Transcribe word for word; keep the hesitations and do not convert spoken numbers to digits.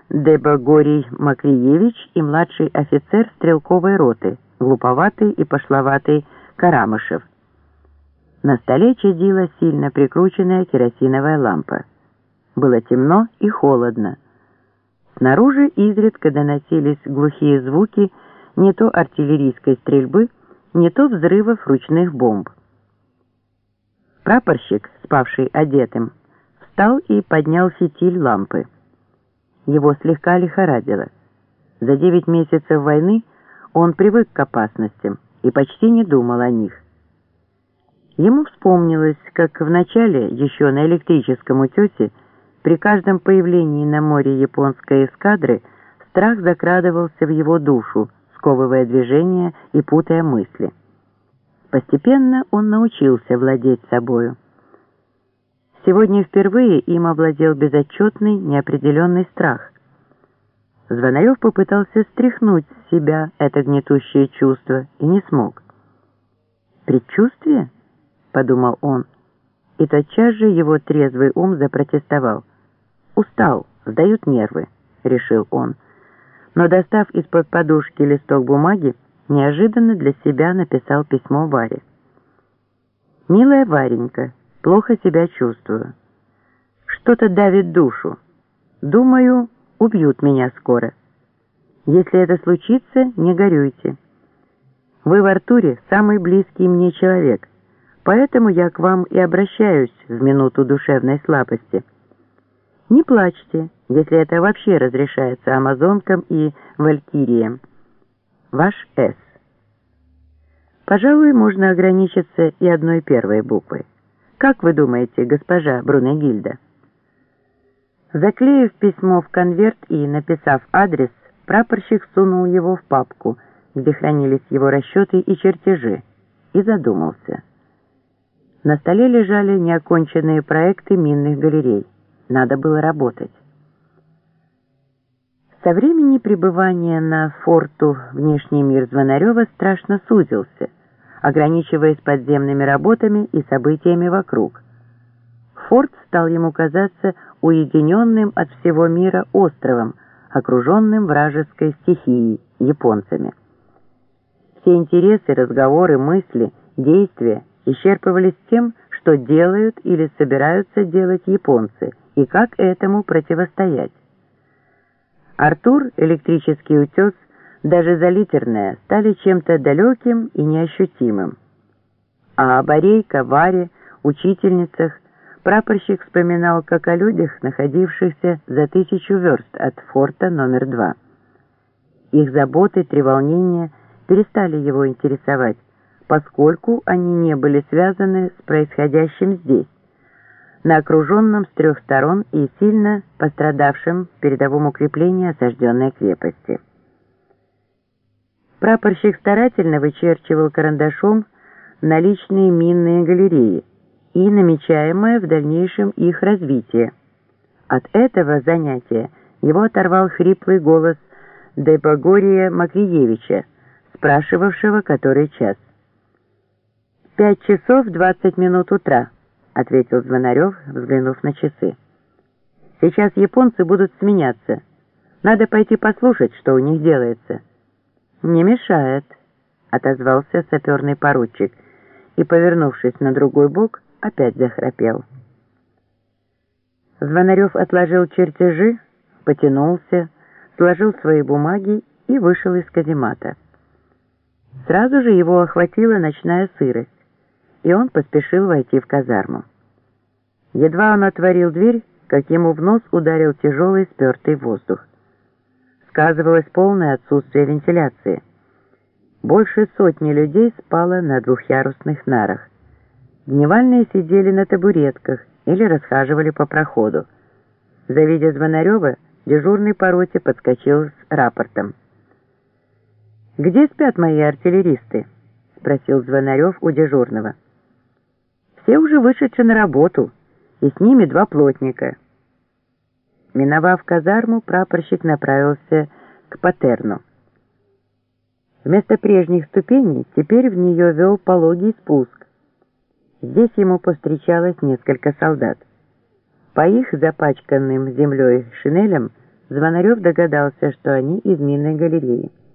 Дебогорий Макриевич и младший офицер стрелковой роты, глуповатый и пошловатый Карамышев. На столе чадила сильно прикрученная керосиновая лампа. Было темно и холодно. Снаружи изредка доносились глухие звуки не то артиллерийской стрельбы, не то взрывов ручных бомб. Прапорщик, спавший одетым, встал и поднял фитиль лампы. Его слегка лихорадило. За девять месяцев войны он привык к опасностям и почти не думал о них. Ему вспомнилось, как в начале, еще на электрическом утесе, при каждом появлении на море японской эскадры страх закрадывался в его душу, сковывая движения и путая мысли. Постепенно он научился владеть собою. Сегодня впервые им овладел безотчетный, неопределенный страх. Звонарев попытался стряхнуть с себя это гнетущее чувство и не смог. «Предчувствие?» — подумал он, и тотчас же его трезвый ум запротестовал. «Устал, сдают нервы», — решил он, но, достав из-под подушки листок бумаги, неожиданно для себя написал письмо Варе. «Милая Варенька, плохо себя чувствую. Что-то давит душу. Думаю, убьют меня скоро. Если это случится, не горюйте. Вы в Артуре самый близкий мне человек, поэтому я к вам и обращаюсь в минуту душевной слабости. Не плачьте, если это вообще разрешается амазонкам и валькириям. Ваш С. Пожалуй, можно ограничиться и одной первой буквой. Как вы думаете, госпожа Брунегильда?» Заклеив письмо в конверт и написав адрес, прапорщик сунул его в папку, где хранились его расчеты и чертежи, и задумался. На столе лежали неоконченные проекты минных галерей. Надо было работать. Со времени пребывания на форту внешний мир Звонарева страшно сузился, ограничиваясь подземными работами и событиями вокруг. Форт стал ему казаться уединенным от всего мира островом, окруженным вражеской стихией, японцами. Все интересы, разговоры, мысли, действия исчерпывались тем, что делают или собираются делать японцы, и как этому противостоять. Артур, электрический утес, даже залитерная, стали чем-то далеким и неощутимым. А о Борейко, Варе, учительницах прапорщик вспоминал как о людях, находившихся за тысячу верст от форта номер два. Их заботы, треволнения перестали его интересовать, поскольку они не были связаны с происходящим здесь, на окруженном с трех сторон и сильно пострадавшем передовом укреплении осажденной крепости. Прапорщик старательно вычерчивал карандашом наличные минные галереи и намечаемое в дальнейшем их развитие. От этого занятия его оторвал хриплый голос Дебогория Макриевича, спрашивавшего который час. «Пять часов двадцать минут утра», — ответил Звонарев, взглянув на часы. «Сейчас японцы будут сменяться. Надо пойти послушать, что у них делается». «Не мешает», — отозвался саперный поручик и, повернувшись на другой бок, опять захрапел. Звонарев отложил чертежи, потянулся, сложил свои бумаги и вышел из каземата. Сразу же его охватила ночная сырость, и он поспешил войти в казарму. Едва он отворил дверь, как ему в нос ударил тяжелый спертый воздух. Сказывалось полное отсутствие вентиляции. Больше сотни людей спало на двухъярусных нарах. Дневальные сидели на табуретках или расхаживали по проходу. Завидя Звонарева, дежурный по роте подскочил с рапортом. «Где спят мои артиллеристы?» — спросил Звонарев у дежурного. «Все уже вышедшие на работу, и с ними два плотника». Миновав казарму, прапорщик направился к Патерну. Вместо прежних ступеней теперь в нее вел пологий спуск. Здесь ему повстречалось несколько солдат. По их запачканным землей шинелям Звонарев догадался, что они из минной галереи.